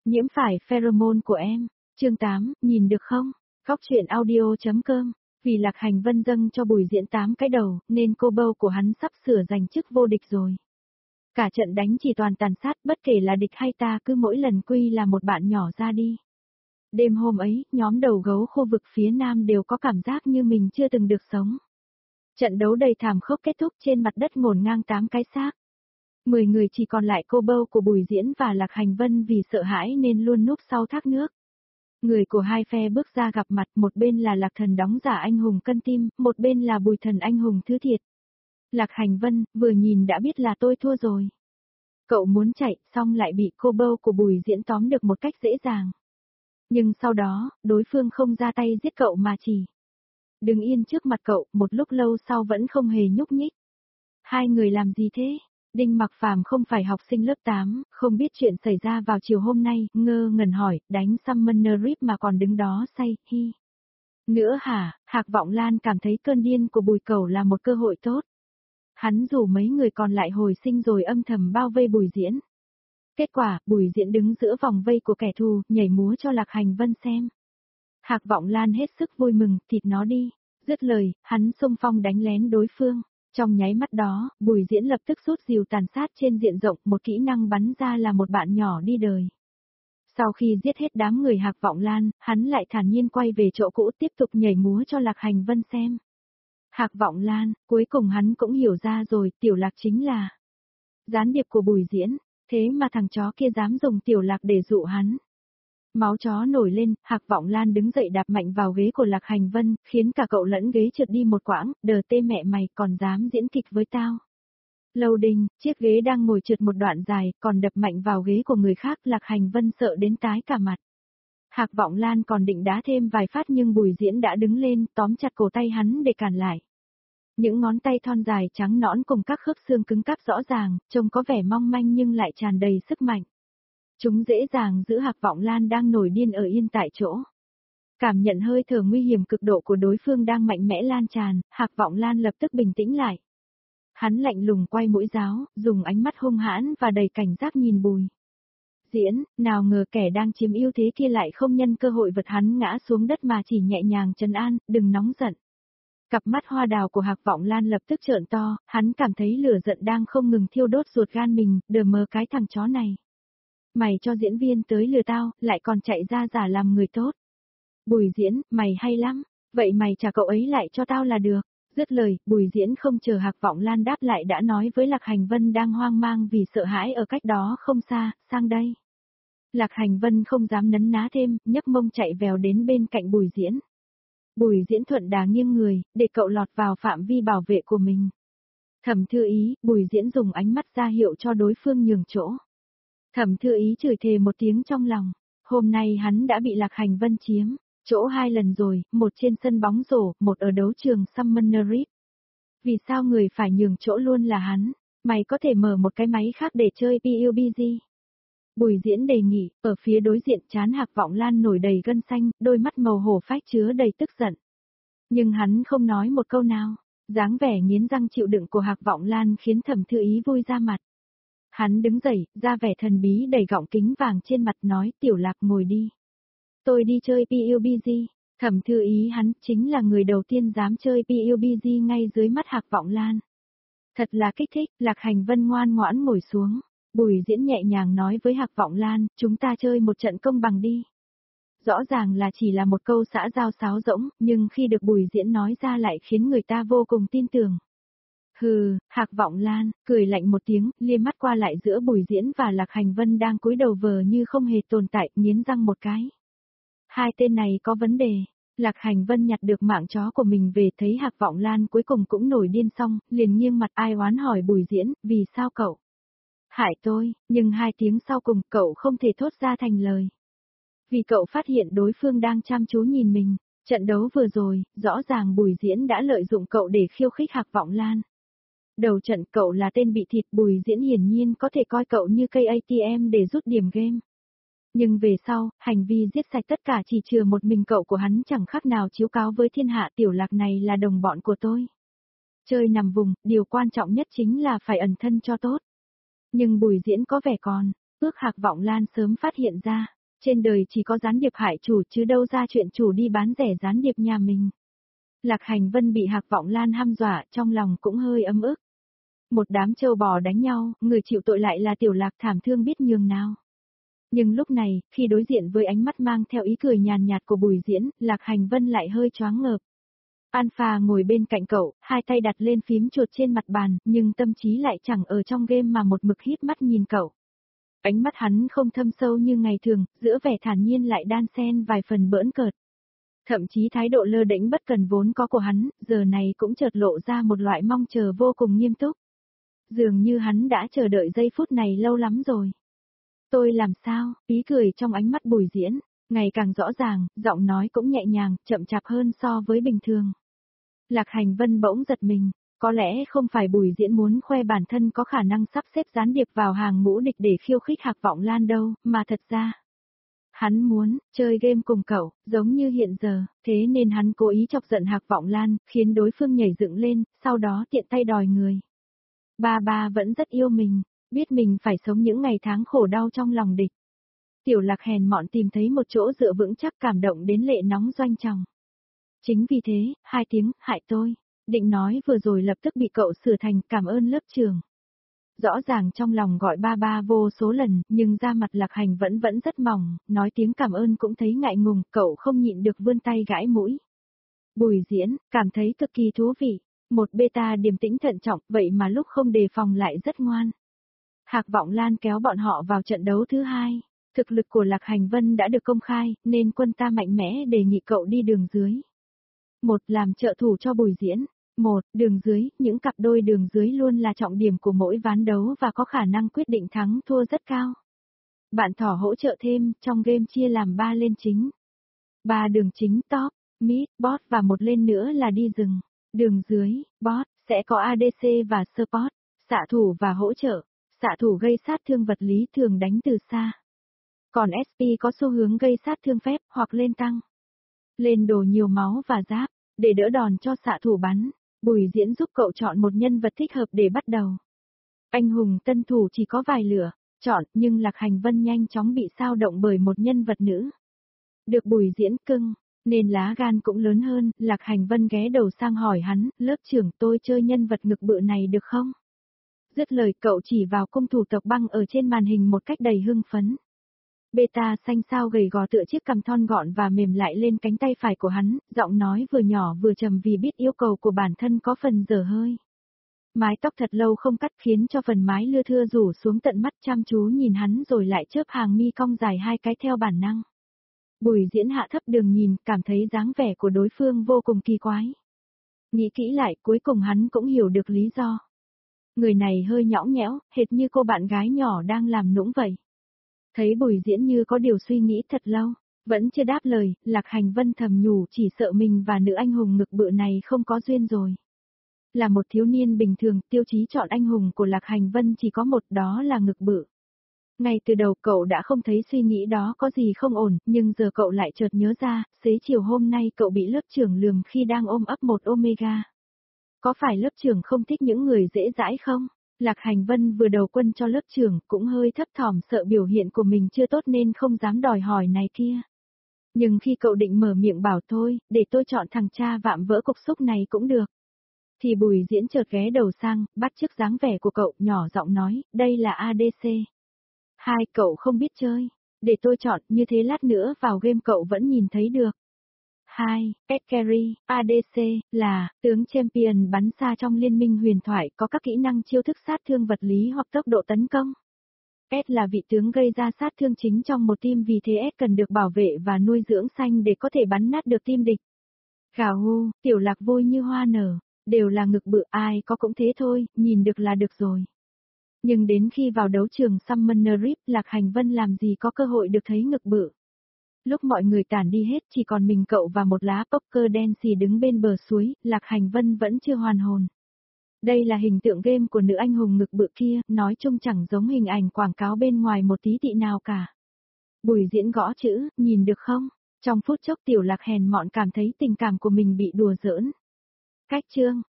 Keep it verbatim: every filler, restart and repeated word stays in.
Nhiễm phải pheromone của em. Chương tám, nhìn được không? Góc truyện audio.com. Vì Lạc Hành Vân dâng cho Bùi Diễn tám cái đầu, nên cô bâu của hắn sắp sửa giành chức vô địch rồi. Cả trận đánh chỉ toàn tàn sát, bất kể là địch hay ta, cứ mỗi lần quy là một bạn nhỏ ra đi. Đêm hôm ấy, nhóm đầu gấu khu vực phía nam đều có cảm giác như mình chưa từng được sống. Trận đấu đầy thảm khốc kết thúc, trên mặt đất ngổn ngang tám cái xác. Mười người chỉ còn lại cô bâu của Bùi Diễn và Lạc Hành Vân vì sợ hãi nên luôn núp sau thác nước. Người của hai phe bước ra gặp mặt, một bên là Lạc Thần đóng giả anh hùng cân tim, một bên là Bùi Thần anh hùng thứ thiệt. Lạc Hành Vân, vừa nhìn đã biết là tôi thua rồi. Cậu muốn chạy, xong lại bị cô bâu của Bùi Diễn tóm được một cách dễ dàng. Nhưng sau đó, đối phương không ra tay giết cậu mà chỉ đứng yên trước mặt cậu, một lúc lâu sau vẫn không hề nhúc nhích. Hai người làm gì thế? Đinh Mặc Phàm không phải học sinh lớp tám, không biết chuyện xảy ra vào chiều hôm nay, ngơ ngẩn hỏi, đánh Summoner Rift mà còn đứng đó say, hi. Nữa hả? Hạc Vọng Lan cảm thấy cơn điên của Bùi Cẩu là một cơ hội tốt. Hắn rủ mấy người còn lại hồi sinh rồi âm thầm bao vây Bùi Diễn. Kết quả, Bùi Diễn đứng giữa vòng vây của kẻ thù, nhảy múa cho Lạc Hành Vân xem. Hạc Vọng Lan hết sức vui mừng, thịt nó đi. Dứt lời, hắn xung phong đánh lén đối phương. Trong nháy mắt đó, Bùi Diễn lập tức rút rìu tàn sát trên diện rộng, một kỹ năng bắn ra là một bạn nhỏ đi đời. Sau khi giết hết đám người Hạc Vọng Lan, hắn lại thản nhiên quay về chỗ cũ tiếp tục nhảy múa cho Lạc Hành Vân xem. Hạc Vọng Lan, cuối cùng hắn cũng hiểu ra rồi, Tiểu Lạc chính là gián điệp của Bùi Diễn, thế mà thằng chó kia dám dùng Tiểu Lạc để dụ hắn. Máu chó nổi lên, Hạc Vọng Lan đứng dậy đạp mạnh vào ghế của Lạc Hành Vân, khiến cả cậu lẫn ghế trượt đi một quãng, đờ tê mẹ mày còn dám diễn kịch với tao. Lâu Đinh, chiếc ghế đang ngồi trượt một đoạn dài, còn đập mạnh vào ghế của người khác, Lạc Hành Vân sợ đến tái cả mặt. Hạc Vọng Lan còn định đá thêm vài phát nhưng Bùi Diễn đã đứng lên, tóm chặt cổ tay hắn để cản lại. Những ngón tay thon dài trắng nõn cùng các khớp xương cứng cáp rõ ràng, trông có vẻ mong manh nhưng lại tràn đầy sức mạnh. Chúng dễ dàng giữ Hạc Vọng Lan đang nổi điên ở yên tại chỗ. Cảm nhận hơi thở nguy hiểm cực độ của đối phương đang mạnh mẽ lan tràn, Hạc Vọng Lan lập tức bình tĩnh lại. Hắn lạnh lùng quay mũi giáo, dùng ánh mắt hung hãn và đầy cảnh giác nhìn Bùi Diễn, nào ngờ kẻ đang chiếm ưu thế kia lại không nhân cơ hội vật hắn ngã xuống đất mà chỉ nhẹ nhàng trấn an, đừng nóng giận. Cặp mắt hoa đào của Hạc Vọng Lan lập tức trợn to, hắn cảm thấy lửa giận đang không ngừng thiêu đốt ruột gan mình, đờ mờ cái thằng chó này. Mày cho diễn viên tới lừa tao, lại còn chạy ra giả làm người tốt. Bùi Diễn, mày hay lắm, vậy mày trả cậu ấy lại cho tao là được. Dứt lời, Bùi Diễn không chờ Hạc Vọng Lan đáp lại đã nói với Lạc Hành Vân đang hoang mang vì sợ hãi ở cách đó không xa, sang đây. Lạc Hành Vân không dám nấn ná thêm, nhấc mông chạy vèo đến bên cạnh Bùi Diễn. Bùi Diễn thuận đà nghiêng người, để cậu lọt vào phạm vi bảo vệ của mình. Thẩm Thư Ý, Bùi Diễn dùng ánh mắt ra hiệu cho đối phương nhường chỗ. Thẩm Thư Ý chửi thề một tiếng trong lòng, hôm nay hắn đã bị Lạc Hành Vân chiếm chỗ hai lần rồi, một trên sân bóng rổ, một ở đấu trường Summoner Rift. Vì sao người phải nhường chỗ luôn là hắn? Mày có thể mở một cái máy khác để chơi pê u bê giê. Bùi Diễn đề nghị, ở phía đối diện trán Hạc Vọng Lan nổi đầy gân xanh, đôi mắt màu hổ phách chứa đầy tức giận. Nhưng hắn không nói một câu nào, dáng vẻ nghiến răng chịu đựng của Hạc Vọng Lan khiến Thẩm Thư Ý vui ra mặt. Hắn đứng dậy, ra vẻ thần bí đầy gọng kính vàng trên mặt nói, Tiểu Lạc ngồi đi. Tôi đi chơi pê u bê giê. Thẩm Thư Ý hắn chính là người đầu tiên dám chơi pê u bê giê ngay dưới mắt Hạc Vọng Lan. Thật là kích thích, Lạc Hành Vân ngoan ngoãn ngồi xuống. Bùi Diễn nhẹ nhàng nói với Hạc Vọng Lan, chúng ta chơi một trận công bằng đi. Rõ ràng là chỉ là một câu xã giao sáo rỗng, nhưng khi được Bùi Diễn nói ra lại khiến người ta vô cùng tin tưởng. Hừ, Hạc Vọng Lan, cười lạnh một tiếng, liếc mắt qua lại giữa Bùi Diễn và Lạc Hành Vân đang cúi đầu vờ như không hề tồn tại, nghiến răng một cái. Hai tên này có vấn đề. Lạc Hành Vân nhặt được mạng chó của mình về thấy Hạc Vọng Lan cuối cùng cũng nổi điên xong, liền nghiêng mặt ai oán hỏi Bùi Diễn, vì sao cậu hại tôi, nhưng hai tiếng sau cùng cậu không thể thốt ra thành lời. Vì cậu phát hiện đối phương đang chăm chú nhìn mình, trận đấu vừa rồi, rõ ràng Bùi Diễn đã lợi dụng cậu để khiêu khích Hạc Vọng Lan. Đầu trận cậu là tên bị thịt, Bùi Diễn hiển nhiên có thể coi cậu như cây a tê em để rút điểm game. Nhưng về sau, hành vi giết sạch tất cả chỉ chừa một mình cậu của hắn chẳng khác nào chiếu cáo với thiên hạ, Tiểu Lạc này là đồng bọn của tôi. Chơi nằm vùng, điều quan trọng nhất chính là phải ẩn thân cho tốt. Nhưng Bùi Diễn có vẻ còn ước Hạc Vọng Lan sớm phát hiện ra. Trên đời chỉ có gián điệp hại chủ chứ đâu ra chuyện chủ đi bán rẻ gián điệp nhà mình. Lạc Hành Vân bị Hạc Vọng Lan hăm dọa, trong lòng cũng hơi ấm ức. Một đám trâu bò đánh nhau, người chịu tội lại là Tiểu Lạc thảm thương biết nhường nào. Nhưng lúc này, khi đối diện với ánh mắt mang theo ý cười nhàn nhạt của Bùi Diễn, Lạc Hành Vân lại hơi choáng ngợp. Alpha ngồi bên cạnh cậu, hai tay đặt lên phím chuột trên mặt bàn, nhưng tâm trí lại chẳng ở trong game mà một mực híp mắt nhìn cậu. Ánh mắt hắn không thâm sâu như ngày thường, giữa vẻ thản nhiên lại đan xen vài phần bỡn cợt. Thậm chí thái độ lơ đễnh bất cần vốn có của hắn, giờ này cũng chợt lộ ra một loại mong chờ vô cùng nghiêm túc. Dường như hắn đã chờ đợi giây phút này lâu lắm rồi. Tôi làm sao, ý cười trong ánh mắt Bùi Diễn, ngày càng rõ ràng, giọng nói cũng nhẹ nhàng, chậm chạp hơn so với bình thường. Lạc Hành Vân bỗng giật mình, có lẽ không phải Bùi Diễn muốn khoe bản thân có khả năng sắp xếp gián điệp vào hàng ngũ địch để khiêu khích Hạc Vọng Lan đâu, mà thật ra hắn muốn chơi game cùng cậu, giống như hiện giờ, thế nên hắn cố ý chọc giận Hạc Vọng Lan, khiến đối phương nhảy dựng lên, sau đó tiện tay đòi người. Ba ba vẫn rất yêu mình, biết mình phải sống những ngày tháng khổ đau trong lòng địch. Tiểu Lạc hèn mọn tìm thấy một chỗ dựa vững chắc, cảm động đến lệ nóng doanh tròng. Chính vì thế, hai tiếng, hại tôi, định nói vừa rồi lập tức bị cậu sửa thành cảm ơn lớp trường. Rõ ràng trong lòng gọi ba ba vô số lần, nhưng da mặt Lạc Hành vẫn vẫn rất mỏng, nói tiếng cảm ơn cũng thấy ngại ngùng, cậu không nhịn được vươn tay gãi mũi. Bùi Diễn, cảm thấy cực kỳ thú vị, một beta điềm tĩnh thận trọng, vậy mà lúc không đề phòng lại rất ngoan. Hạc Vọng Lan kéo bọn họ vào trận đấu thứ hai, thực lực của Lạc Hành Vân đã được công khai, nên quân ta mạnh mẽ đề nghị cậu đi đường dưới. Một, làm trợ thủ cho Bùi Diễn. Một, đường dưới, những cặp đôi đường dưới luôn là trọng điểm của mỗi ván đấu và có khả năng quyết định thắng thua rất cao. Bạn thỏ hỗ trợ thêm, trong game chia làm ba lên chính. Ba đường chính top, mid, bot và một lên nữa là đi rừng. Đường dưới, bot, sẽ có a đê xê và support, xạ thủ và hỗ trợ. Xạ thủ gây sát thương vật lý thường đánh từ xa. Còn ét pê có xu hướng gây sát thương phép hoặc lên tăng. Lên đồ nhiều máu và giáp, để đỡ đòn cho xạ thủ bắn. Bùi Diễn giúp cậu chọn một nhân vật thích hợp để bắt đầu. Anh hùng tân thủ chỉ có vài lửa, chọn, nhưng Lạc Hành Vân nhanh chóng bị sao động bởi một nhân vật nữ. Được Bùi Diễn cưng, nên lá gan cũng lớn hơn, Lạc Hành Vân ghé đầu sang hỏi hắn, lớp trưởng tôi chơi nhân vật ngực bự này được không? Dứt lời cậu chỉ vào cung thủ tộc băng ở trên màn hình một cách đầy hưng phấn. Beta xanh sao gầy gò tựa chiếc cằm thon gọn và mềm lại lên cánh tay phải của hắn, giọng nói vừa nhỏ vừa trầm vì biết yêu cầu của bản thân có phần dở hơi. Mái tóc thật lâu không cắt khiến cho phần mái lưa thưa rủ xuống tận mắt, chăm chú nhìn hắn rồi lại chớp hàng mi cong dài hai cái theo bản năng. Bùi Diễn hạ thấp đường nhìn, cảm thấy dáng vẻ của đối phương vô cùng kỳ quái. Nghĩ kỹ lại, cuối cùng hắn cũng hiểu được lý do. Người này hơi nhõng nhẽo, hệt như cô bạn gái nhỏ đang làm nũng vậy. Thấy Bùi Diễn như có điều suy nghĩ thật lâu, vẫn chưa đáp lời, Lạc Hành Vân thầm nhủ chỉ sợ mình và nữ anh hùng ngực bự này không có duyên rồi. Là một thiếu niên bình thường, tiêu chí chọn anh hùng của Lạc Hành Vân chỉ có một, đó là ngực bự. Ngay từ đầu cậu đã không thấy suy nghĩ đó có gì không ổn, nhưng giờ cậu lại chợt nhớ ra, xế chiều hôm nay cậu bị lớp trưởng lườm khi đang ôm ấp một Omega. Có phải lớp trưởng không thích những người dễ dãi không? Lạc Hành Vân vừa đầu quân cho lớp trưởng, cũng hơi thấp thỏm sợ biểu hiện của mình chưa tốt nên không dám đòi hỏi này kia. Nhưng khi cậu định mở miệng bảo thôi, để tôi chọn thằng cha vạm vỡ cục xúc này cũng được. Thì Bùi Diễn chợt ghé đầu sang, bắt chước dáng vẻ của cậu, nhỏ giọng nói, đây là a đê xê. Hai, cậu không biết chơi. Để tôi chọn, như thế lát nữa vào game cậu vẫn nhìn thấy được. Hai, Pet Carry, a đê xê, là, tướng champion bắn xa trong liên minh huyền thoại, có các kỹ năng chiêu thức sát thương vật lý hoặc tốc độ tấn công. S là vị tướng gây ra sát thương chính trong một team, vì thế S cần được bảo vệ và nuôi dưỡng xanh để có thể bắn nát được team địch. Gào hu, Tiểu Lạc vui như hoa nở, đều là ngực bự, ai có cũng thế thôi, nhìn được là được rồi. Nhưng đến khi vào đấu trường Summoner Rift, Lạc Hành Vân làm gì có cơ hội được thấy ngực bự. Lúc mọi người tản đi hết chỉ còn mình cậu và một lá poker đen xì đứng bên bờ suối, Lạc Hành Vân vẫn chưa hoàn hồn. Đây là hình tượng game của nữ anh hùng ngực bự kia, nói chung chẳng giống hình ảnh quảng cáo bên ngoài một tí tị nào cả. Bùi Diễn gõ chữ, nhìn được không? Trong phút chốc Tiểu Lạc hèn mọn cảm thấy tình cảm của mình bị đùa giỡn. Cách chương